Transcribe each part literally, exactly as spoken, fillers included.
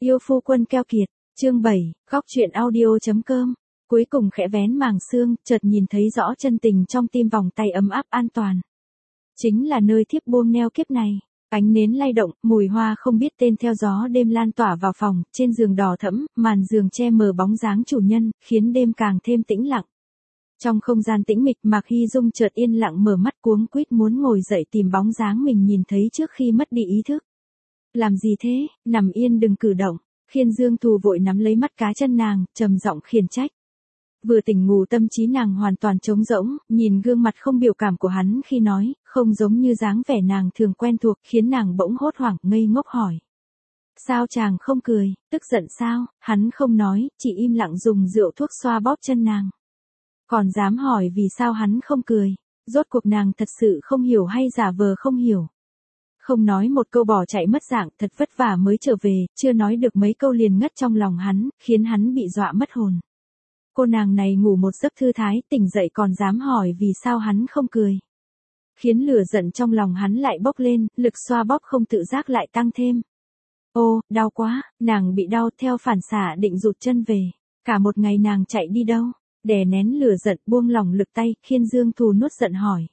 Yêu phu quân keo kiệt, chương bảy, góc truyện audio chấm com. Cuối cùng khẽ vén màng xương, chợt nhìn thấy rõ chân tình trong tim vòng tay ấm áp an toàn. Chính là nơi thiếp buông neo kiếp này. Ánh nến lay động, mùi hoa không biết tên theo gió đêm lan tỏa vào phòng, trên giường đỏ thẫm, màn giường che mờ bóng dáng chủ nhân, khiến đêm càng thêm tĩnh lặng. Trong không gian tĩnh mịch, Mạc Hy Dung chợt yên lặng mở mắt cuống quýt muốn ngồi dậy tìm bóng dáng mình nhìn thấy trước khi mất đi ý thức. Làm gì thế, nằm yên đừng cử động. Khiên Dương Thù vội nắm lấy mắt cá chân nàng, trầm giọng khiển trách. Vừa tỉnh ngủ tâm trí nàng hoàn toàn trống rỗng, nhìn gương mặt không biểu cảm của hắn khi nói, không giống như dáng vẻ nàng thường quen thuộc, khiến nàng bỗng hốt hoảng, ngây ngốc hỏi. Sao chàng không cười, tức giận sao? Hắn không nói, chỉ im lặng dùng rượu thuốc xoa bóp chân nàng. Còn dám hỏi vì sao hắn không cười, rốt cuộc nàng thật sự không hiểu hay giả vờ không hiểu. Không nói một câu bỏ chạy mất dạng, thật vất vả mới trở về, chưa nói được mấy câu liền ngất trong lòng hắn, khiến hắn bị dọa mất hồn. Cô nàng này ngủ một giấc thư thái, tỉnh dậy còn dám hỏi vì sao hắn không cười. Khiến lửa giận trong lòng hắn lại bốc lên, lực xoa bóp không tự giác lại tăng thêm. Ô, đau quá, nàng bị đau, theo phản xạ định rụt chân về. Cả một ngày nàng chạy đi đâu? Đè nén lửa giận, buông lỏng lực tay, Khiên Dương Thù nuốt giận hỏi.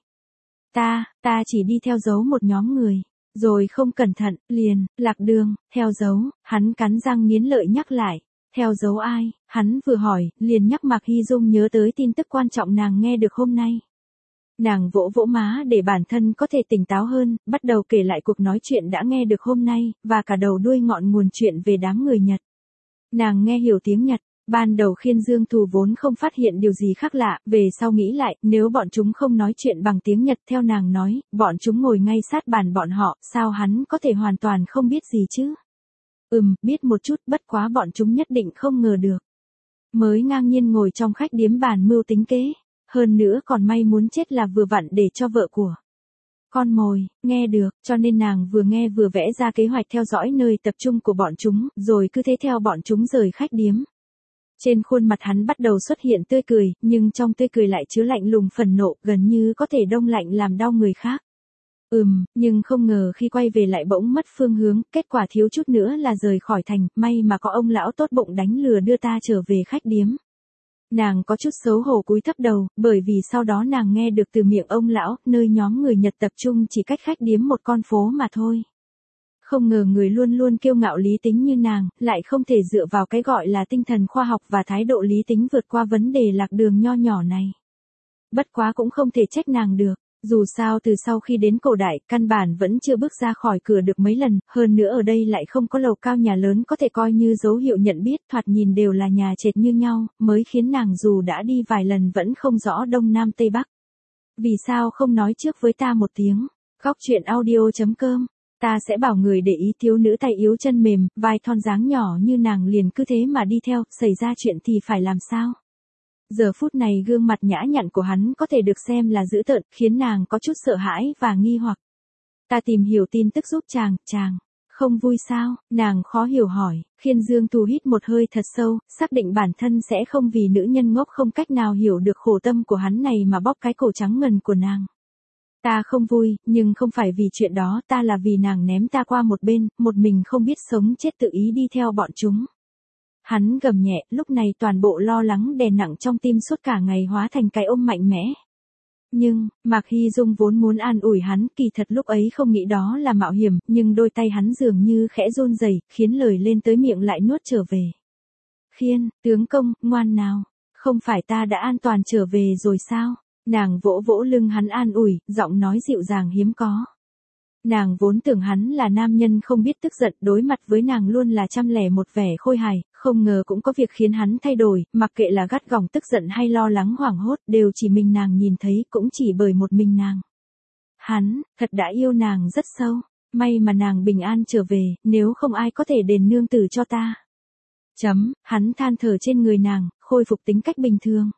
Ta, ta chỉ đi theo dấu một nhóm người. Rồi không cẩn thận, liền, lạc đường, theo dấu, hắn cắn răng nghiến lợi nhắc lại. Theo dấu ai? Hắn vừa hỏi, liền nhắc Mạc Hy Dung nhớ tới tin tức quan trọng nàng nghe được hôm nay. Nàng vỗ vỗ má để bản thân có thể tỉnh táo hơn, bắt đầu kể lại cuộc nói chuyện đã nghe được hôm nay, và cả đầu đuôi ngọn nguồn chuyện về đám người Nhật. Nàng nghe hiểu tiếng Nhật. Ban đầu Khiên Dương Thù vốn không phát hiện điều gì khác lạ, về sau nghĩ lại, nếu bọn chúng không nói chuyện bằng tiếng Nhật theo nàng nói, bọn chúng ngồi ngay sát bàn bọn họ, sao hắn có thể hoàn toàn không biết gì chứ? Ừm, biết một chút, bất quá bọn chúng nhất định không ngờ được. Mới ngang nhiên ngồi trong khách điếm bàn mưu tính kế, hơn nữa còn may muốn chết là vừa vặn để cho vợ của con mồi, nghe được, cho nên nàng vừa nghe vừa vẽ ra kế hoạch theo dõi nơi tập trung của bọn chúng, rồi cứ thế theo bọn chúng rời khách điếm. Trên khuôn mặt hắn bắt đầu xuất hiện tươi cười, nhưng trong tươi cười lại chứa lạnh lùng phẫn nộ, gần như có thể đông lạnh làm đau người khác. Ừm, nhưng không ngờ khi quay về lại bỗng mất phương hướng, kết quả thiếu chút nữa là rời khỏi thành, may mà có ông lão tốt bụng đánh lừa đưa ta trở về khách điếm. Nàng có chút xấu hổ cúi thấp đầu, bởi vì sau đó nàng nghe được từ miệng ông lão, nơi nhóm người Nhật tập trung chỉ cách khách điếm một con phố mà thôi. Không ngờ người luôn luôn kiêu ngạo lý tính như nàng, lại không thể dựa vào cái gọi là tinh thần khoa học và thái độ lý tính vượt qua vấn đề lạc đường nho nhỏ này. Bất quá cũng không thể trách nàng được, dù sao từ sau khi đến cổ đại, căn bản vẫn chưa bước ra khỏi cửa được mấy lần, hơn nữa ở đây lại không có lầu cao nhà lớn có thể coi như dấu hiệu nhận biết, thoạt nhìn đều là nhà trệt như nhau, mới khiến nàng dù đã đi vài lần vẫn không rõ đông nam tây bắc. Vì sao không nói trước với ta một tiếng? Góc truyện audio chấm com. Ta sẽ bảo người để ý thiếu nữ tay yếu chân mềm, vai thon dáng nhỏ như nàng liền cứ thế mà đi theo, xảy ra chuyện thì phải làm sao? Giờ phút này gương mặt nhã nhặn của hắn có thể được xem là dữ tợn, khiến nàng có chút sợ hãi và nghi hoặc. Ta tìm hiểu tin tức giúp chàng, chàng, không vui sao? Nàng khó hiểu hỏi, Khiên Dương Thù hít một hơi thật sâu, xác định bản thân sẽ không vì nữ nhân ngốc không cách nào hiểu được khổ tâm của hắn này mà bóp cái cổ trắng ngần của nàng. Ta không vui, nhưng không phải vì chuyện đó, ta là vì nàng ném ta qua một bên, một mình không biết sống chết tự ý đi theo bọn chúng. Hắn gầm nhẹ, lúc này toàn bộ lo lắng đè nặng trong tim suốt cả ngày hóa thành cái ôm mạnh mẽ. Nhưng, Mạc Hy Dung vốn muốn an ủi hắn, kỳ thật lúc ấy không nghĩ đó là mạo hiểm, nhưng đôi tay hắn dường như khẽ run rẩy, khiến lời lên tới miệng lại nuốt trở về. Khiên, tướng công, ngoan nào, không phải ta đã an toàn trở về rồi sao? Nàng vỗ vỗ lưng hắn an ủi, giọng nói dịu dàng hiếm có. Nàng vốn tưởng hắn là nam nhân không biết tức giận, đối mặt với nàng luôn là trăm lẻ một vẻ khôi hài, không ngờ cũng có việc khiến hắn thay đổi, mặc kệ là gắt gỏng tức giận hay lo lắng hoảng hốt, đều chỉ mình nàng nhìn thấy, cũng chỉ bởi một mình nàng. Hắn, thật đã yêu nàng rất sâu, may mà nàng bình an trở về, nếu không ai có thể đền nương tử cho ta. Chấm, hắn than thở trên người nàng, khôi phục tính cách bình thường.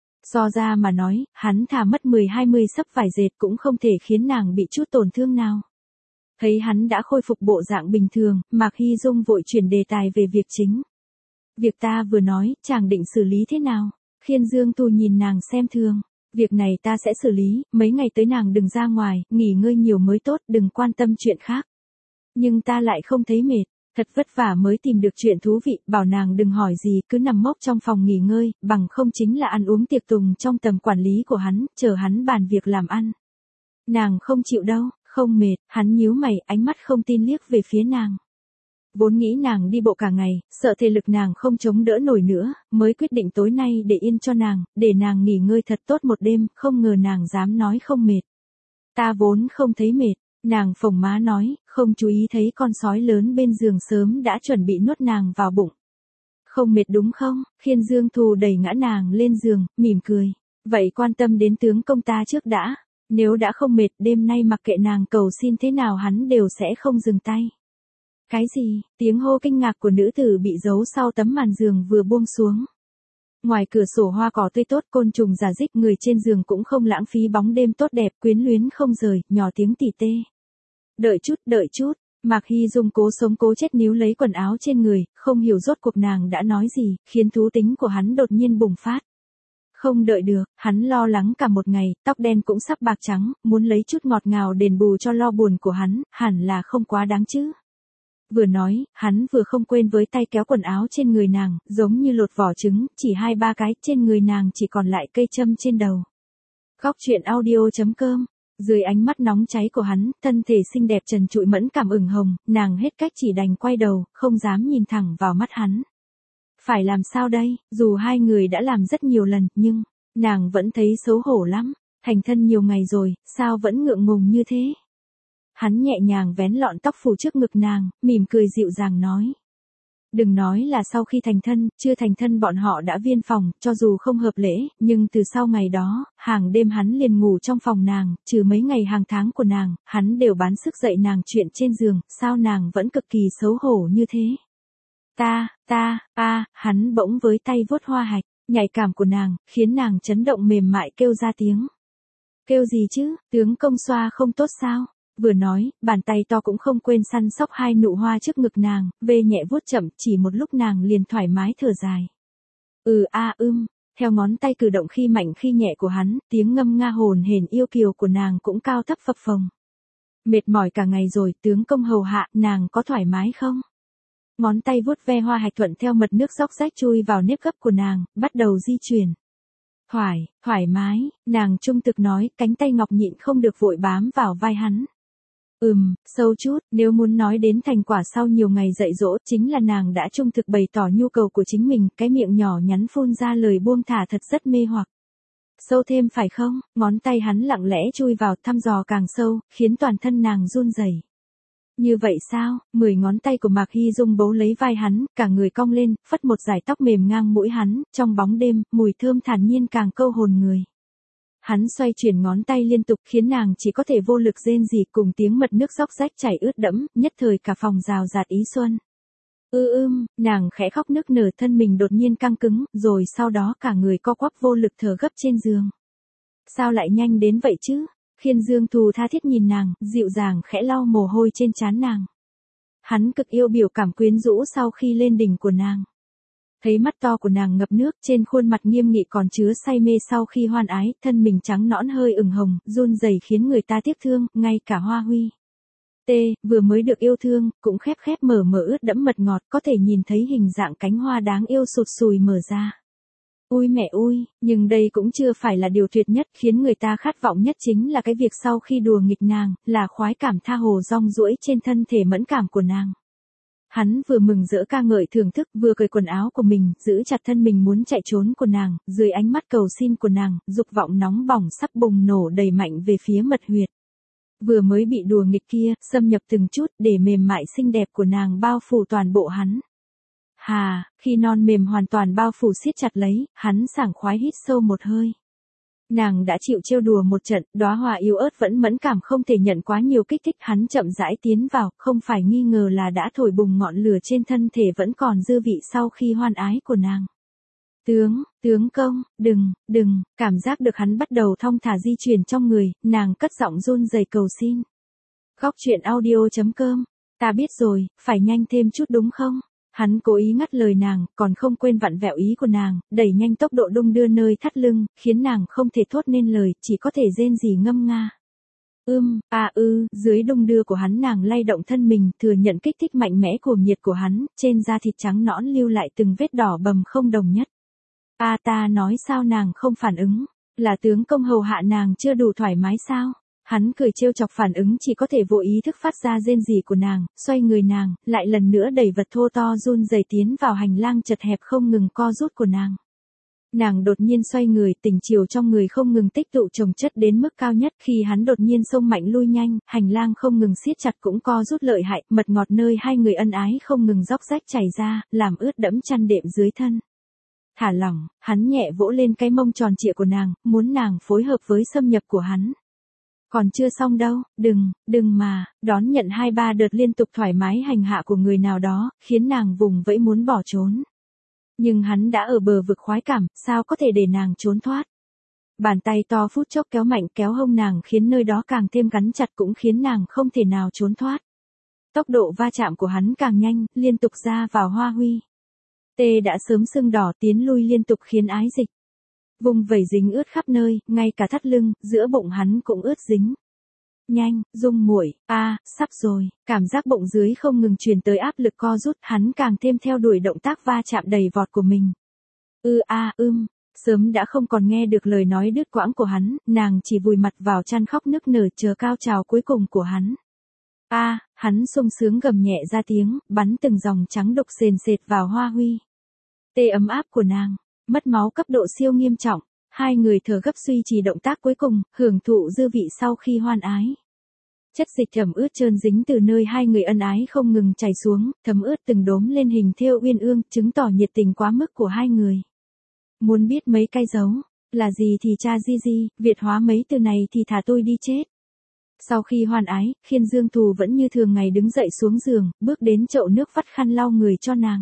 So ra mà nói, hắn thà mất mười hai mươi sấp vải dệt cũng không thể khiến nàng bị chút tổn thương nào. Thấy hắn đã khôi phục bộ dạng bình thường, Mạc Hy Dung vội chuyển đề tài về việc chính. Việc ta vừa nói, chàng định xử lý thế nào? Khiên Dương Thù nhìn nàng xem thường. Việc này ta sẽ xử lý, mấy ngày tới nàng đừng ra ngoài, nghỉ ngơi nhiều mới tốt, đừng quan tâm chuyện khác. Nhưng ta lại không thấy mệt. Thật vất vả mới tìm được chuyện thú vị, bảo nàng đừng hỏi gì, cứ nằm mốc trong phòng nghỉ ngơi, bằng không chính là ăn uống tiệc tùng trong tầm quản lý của hắn, chờ hắn bàn việc làm ăn. Nàng không chịu đâu, không mệt, hắn nhíu mày, ánh mắt không tin liếc về phía nàng. Vốn nghĩ nàng đi bộ cả ngày, sợ thể lực nàng không chống đỡ nổi nữa, mới quyết định tối nay để yên cho nàng, để nàng nghỉ ngơi thật tốt một đêm, không ngờ nàng dám nói không mệt. Ta vốn không thấy mệt, nàng phồng má nói, không chú ý thấy con sói lớn bên giường sớm đã chuẩn bị nuốt nàng vào bụng. Không mệt đúng không? Khiên Dương Thù đẩy ngã nàng lên giường, mỉm cười. Vậy quan tâm đến tướng công ta trước đã. Nếu đã không mệt, đêm nay mặc kệ nàng cầu xin thế nào hắn đều sẽ không dừng tay. Cái gì? Tiếng hô kinh ngạc của nữ tử bị giấu sau tấm màn giường vừa buông xuống. Ngoài cửa sổ hoa cỏ tươi tốt, côn trùng rả rích, người trên giường cũng không lãng phí bóng đêm tốt đẹp, quyến luyến không rời, nhỏ tiếng tỉ tê. Đợi chút, đợi chút, Mạc Hy Dung cố sống cố chết níu lấy quần áo trên người, không hiểu rốt cuộc nàng đã nói gì, khiến thú tính của hắn đột nhiên bùng phát. Không đợi được, hắn lo lắng cả một ngày, tóc đen cũng sắp bạc trắng, muốn lấy chút ngọt ngào đền bù cho lo buồn của hắn, hẳn là không quá đáng chứ. Vừa nói, hắn vừa không quên với tay kéo quần áo trên người nàng, giống như lột vỏ trứng, chỉ hai ba cái, trên người nàng chỉ còn lại cây châm trên đầu. Góc truyện audio chấm com. Dưới ánh mắt nóng cháy của hắn, thân thể xinh đẹp trần trụi mẫn cảm ửng hồng, nàng hết cách chỉ đành quay đầu, không dám nhìn thẳng vào mắt hắn. Phải làm sao đây, dù hai người đã làm rất nhiều lần, nhưng, nàng vẫn thấy xấu hổ lắm, thành thân nhiều ngày rồi, sao vẫn ngượng ngùng như thế? Hắn nhẹ nhàng vén lọn tóc phủ trước ngực nàng, mỉm cười dịu dàng nói. Đừng nói là sau khi thành thân, chưa thành thân bọn họ đã viên phòng, cho dù không hợp lễ, nhưng từ sau ngày đó, hàng đêm hắn liền ngủ trong phòng nàng, trừ mấy ngày hàng tháng của nàng, hắn đều bán sức dạy nàng chuyện trên giường, sao nàng vẫn cực kỳ xấu hổ như thế. Ta, ta, a, hắn bỗng với tay vuốt hoa hạch, nhạy cảm của nàng, khiến nàng chấn động mềm mại kêu ra tiếng. Kêu gì chứ, tướng công xoa không tốt sao? Vừa nói, bàn tay to cũng không quên săn sóc hai nụ hoa trước ngực nàng, vê nhẹ vuốt chậm, chỉ một lúc nàng liền thoải mái thở dài. Ừ a à, ưm, theo ngón tay cử động khi mạnh khi nhẹ của hắn, tiếng ngâm nga hồn hển yêu kiều của nàng cũng cao thấp phập phồng. Mệt mỏi cả ngày rồi, tướng công hầu hạ, nàng có thoải mái không? Ngón tay vuốt ve hoa hạch thuận theo mật nước róc rách chui vào nếp gấp của nàng, bắt đầu di chuyển. Thoải, thoải mái, nàng trung thực nói, cánh tay ngọc nhịn không được vội bám vào vai hắn. Ừm, sâu chút, nếu muốn nói đến thành quả sau nhiều ngày dạy dỗ, chính là nàng đã trung thực bày tỏ nhu cầu của chính mình, cái miệng nhỏ nhắn phun ra lời buông thả thật rất mê hoặc. Sâu thêm phải không? Ngón tay hắn lặng lẽ chui vào thăm dò càng sâu, khiến toàn thân nàng run rẩy. Như vậy sao? Mười ngón tay của Mạc Hy Dung bấu lấy vai hắn, cả người cong lên, phất một dải tóc mềm ngang mũi hắn, trong bóng đêm, mùi thơm thản nhiên càng câu hồn người. Hắn xoay chuyển ngón tay liên tục khiến nàng chỉ có thể vô lực rên rỉ, cùng tiếng mật nước róc rách chảy ướt đẫm, nhất thời cả phòng rào rạt ý xuân. Ư ưm, nàng khẽ khóc nức nở, thân mình đột nhiên căng cứng, rồi sau đó cả người co quắp vô lực thở gấp trên giường. Sao lại nhanh đến vậy chứ? Khiên Dương Thù tha thiết nhìn nàng, dịu dàng khẽ lau mồ hôi trên trán nàng. Hắn cực yêu biểu cảm quyến rũ sau khi lên đỉnh của nàng. Thấy mắt to của nàng ngập nước, trên khuôn mặt nghiêm nghị còn chứa say mê sau khi hoan ái, thân mình trắng nõn hơi ửng hồng, run rẩy khiến người ta tiếc thương, ngay cả Hoa Huy. T, vừa mới được yêu thương, cũng khép khép mở mở ướt đẫm mật ngọt, có thể nhìn thấy hình dạng cánh hoa đáng yêu sụt sùi mở ra. Ui mẹ ui, nhưng đây cũng chưa phải là điều tuyệt nhất, khiến người ta khát vọng nhất chính là cái việc sau khi đùa nghịch nàng, là khoái cảm tha hồ rong ruổi trên thân thể mẫn cảm của nàng. Hắn vừa mừng rỡ ca ngợi thưởng thức, vừa cởi quần áo của mình, giữ chặt thân mình muốn chạy trốn của nàng, dưới ánh mắt cầu xin của nàng, dục vọng nóng bỏng sắp bùng nổ đầy mạnh về phía mật huyệt. Vừa mới bị đùa nghịch kia, xâm nhập từng chút, để mềm mại xinh đẹp của nàng bao phủ toàn bộ hắn. Hà, khi non mềm hoàn toàn bao phủ siết chặt lấy, hắn sảng khoái hít sâu một hơi. Nàng đã chịu trêu đùa một trận, đóa hoa yếu ớt vẫn mẫn cảm không thể nhận quá nhiều kích thích, hắn chậm rãi tiến vào, không phải nghi ngờ là đã thổi bùng ngọn lửa trên thân thể vẫn còn dư vị sau khi hoan ái của nàng. Tướng, tướng công, đừng, đừng, cảm giác được hắn bắt đầu thong thả di chuyển trong người, nàng cất giọng run rẩy cầu xin. Góc truyện audio chấm com, ta biết rồi, phải nhanh thêm chút đúng không? Hắn cố ý ngắt lời nàng, còn không quên vặn vẹo ý của nàng, đẩy nhanh tốc độ đung đưa nơi thắt lưng, khiến nàng không thể thốt nên lời, chỉ có thể rên rỉ ngâm nga. Ưm, a ư, dưới đung đưa của hắn nàng lay động thân mình, thừa nhận kích thích mạnh mẽ cuồng nhiệt của hắn, trên da thịt trắng nõn lưu lại từng vết đỏ bầm không đồng nhất. A ta nói sao nàng không phản ứng, là tướng công hầu hạ nàng chưa đủ thoải mái sao? Hắn cười trêu chọc phản ứng chỉ có thể vô ý thức phát ra rên rỉ của nàng, xoay người nàng, lại lần nữa đẩy vật thô to run rẩy tiến vào hành lang chật hẹp không ngừng co rút của nàng. Nàng đột nhiên xoay người, tình chiều trong người không ngừng tích tụ chồng chất đến mức cao nhất, khi hắn đột nhiên xông mạnh lui nhanh, hành lang không ngừng siết chặt cũng co rút lợi hại, mật ngọt nơi hai người ân ái không ngừng róc rách chảy ra, làm ướt đẫm chăn đệm dưới thân. Thả lỏng, hắn nhẹ vỗ lên cái mông tròn trịa của nàng, muốn nàng phối hợp với xâm nhập của hắn. Còn chưa xong đâu, đừng, đừng mà, đón nhận hai ba đợt liên tục thoải mái hành hạ của người nào đó, khiến nàng vùng vẫy muốn bỏ trốn. Nhưng hắn đã ở bờ vực khoái cảm, sao có thể để nàng trốn thoát. Bàn tay to phút chốc kéo mạnh kéo hông nàng khiến nơi đó càng thêm gắn chặt cũng khiến nàng không thể nào trốn thoát. Tốc độ va chạm của hắn càng nhanh, liên tục ra vào hoa huy. Tê đã sớm sưng đỏ tiến lui liên tục khiến ái dịch. Vùng vẩy dính ướt khắp nơi, ngay cả thắt lưng, giữa bụng hắn cũng ướt dính. Nhanh, Dung muội, a, à, sắp rồi, cảm giác bụng dưới không ngừng truyền tới áp lực co rút, hắn càng thêm theo đuổi động tác va chạm đầy vọt của mình. Ư a, à, ưm, sớm đã không còn nghe được lời nói đứt quãng của hắn, nàng chỉ vùi mặt vào chăn khóc nức nở chờ cao trào cuối cùng của hắn. A, à, hắn sung sướng gầm nhẹ ra tiếng, bắn từng dòng trắng đục sền sệt vào hoa huy. Tê ấm áp của nàng, mất máu cấp độ siêu nghiêm trọng, hai người thở gấp duy trì động tác cuối cùng, hưởng thụ dư vị sau khi hoan ái. Chất dịch thấm ướt trơn dính từ nơi hai người ân ái không ngừng chảy xuống, thấm ướt từng đốm lên hình thêu uyên ương, chứng tỏ nhiệt tình quá mức của hai người. Muốn biết mấy cái dấu, là gì thì cha di di, Việt hóa mấy từ này thì thả tôi đi chết. Sau khi hoan ái, Khiên Dương Thù vẫn như thường ngày đứng dậy xuống giường, bước đến chậu nước vắt khăn lau người cho nàng.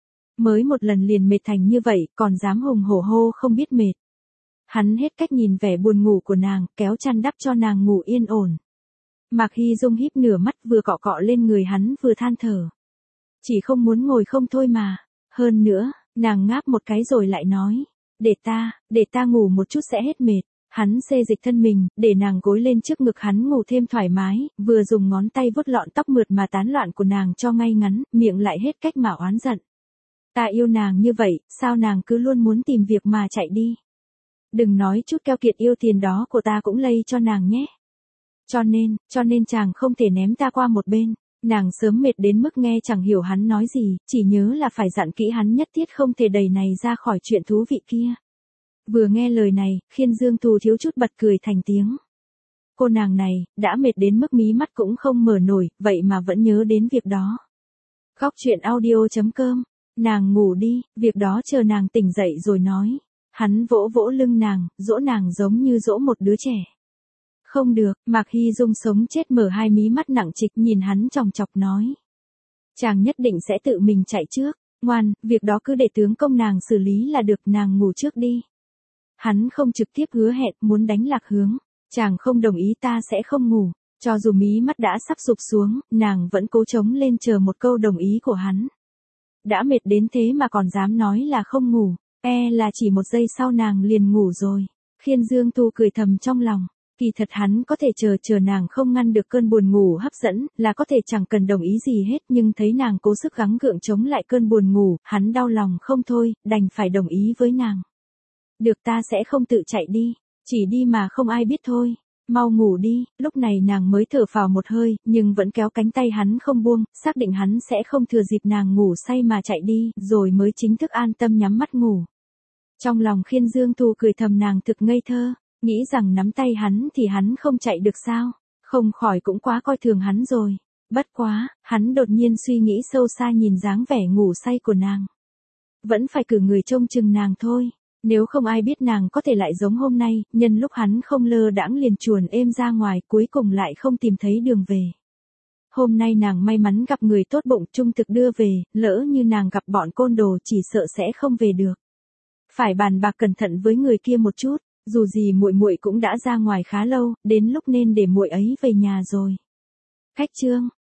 Mới một lần liền mệt thành như vậy, còn dám hùng hổ hô không biết mệt. Hắn hết cách nhìn vẻ buồn ngủ của nàng, kéo chăn đắp cho nàng ngủ yên ổn. Mạc Hy Dung híp nửa mắt vừa cọ cọ lên người hắn vừa than thở. Chỉ không muốn ngồi không thôi mà. Hơn nữa, nàng ngáp một cái rồi lại nói. Để ta, để ta ngủ một chút sẽ hết mệt. Hắn xê dịch thân mình, để nàng gối lên trước ngực hắn ngủ thêm thoải mái, vừa dùng ngón tay vuốt lọn tóc mượt mà tán loạn của nàng cho ngay ngắn, miệng lại hết cách mà oán giận. Ta yêu nàng như vậy, sao nàng cứ luôn muốn tìm việc mà chạy đi. Đừng nói chút keo kiệt yêu tiền đó của ta cũng lây cho nàng nhé. Cho nên, cho nên chàng không thể ném ta qua một bên. Nàng sớm mệt đến mức nghe chẳng hiểu hắn nói gì, chỉ nhớ là phải dặn kỹ hắn nhất thiết không thể đẩy này ra khỏi chuyện thú vị kia. Vừa nghe lời này, Khiên Dương Thù thiếu chút bật cười thành tiếng. Cô nàng này, đã mệt đến mức mí mắt cũng không mở nổi, vậy mà vẫn nhớ đến việc đó. Góc truyện audio chấm com, nàng ngủ đi, việc đó chờ nàng tỉnh dậy rồi nói. Hắn vỗ vỗ lưng nàng, dỗ nàng giống như dỗ một đứa trẻ. Không được, Mạc Hy Dung sống chết mở hai mí mắt nặng trịch nhìn hắn chòng chọc nói. Chàng nhất định sẽ tự mình chạy trước, ngoan, việc đó cứ để tướng công nàng xử lý là được, nàng ngủ trước đi. Hắn không trực tiếp hứa hẹn muốn đánh lạc hướng, chàng không đồng ý ta sẽ không ngủ, cho dù mí mắt đã sắp sụp xuống, nàng vẫn cố chống lên chờ một câu đồng ý của hắn. Đã mệt đến thế mà còn dám nói là không ngủ, e là chỉ một giây sau nàng liền ngủ rồi. Khiên Dương Thu cười thầm trong lòng. Kỳ thật hắn có thể chờ chờ nàng không ngăn được cơn buồn ngủ hấp dẫn, là có thể chẳng cần đồng ý gì hết, nhưng thấy nàng cố sức gắng gượng chống lại cơn buồn ngủ, hắn đau lòng không thôi, đành phải đồng ý với nàng. Được, ta sẽ không tự chạy đi, chỉ đi mà không ai biết thôi, mau ngủ đi. Lúc này nàng mới thở phào một hơi, nhưng vẫn kéo cánh tay hắn không buông, xác định hắn sẽ không thừa dịp nàng ngủ say mà chạy đi, rồi mới chính thức an tâm nhắm mắt ngủ. Trong lòng Khiên Dương Thu cười thầm nàng thực ngây thơ. Nghĩ rằng nắm tay hắn thì hắn không chạy được sao, không khỏi cũng quá coi thường hắn rồi. Bất quá, hắn đột nhiên suy nghĩ sâu xa nhìn dáng vẻ ngủ say của nàng. Vẫn phải cử người trông chừng nàng thôi, nếu không ai biết nàng có thể lại giống hôm nay, nhân lúc hắn không lơ đãng liền chuồn êm ra ngoài cuối cùng lại không tìm thấy đường về. Hôm nay nàng may mắn gặp người tốt bụng trung thực đưa về, lỡ như nàng gặp bọn côn đồ chỉ sợ sẽ không về được. Phải bàn bạc cẩn thận với người kia một chút. Dù gì muội muội cũng đã ra ngoài khá lâu, đến lúc nên để muội ấy về nhà rồi. Khách trương,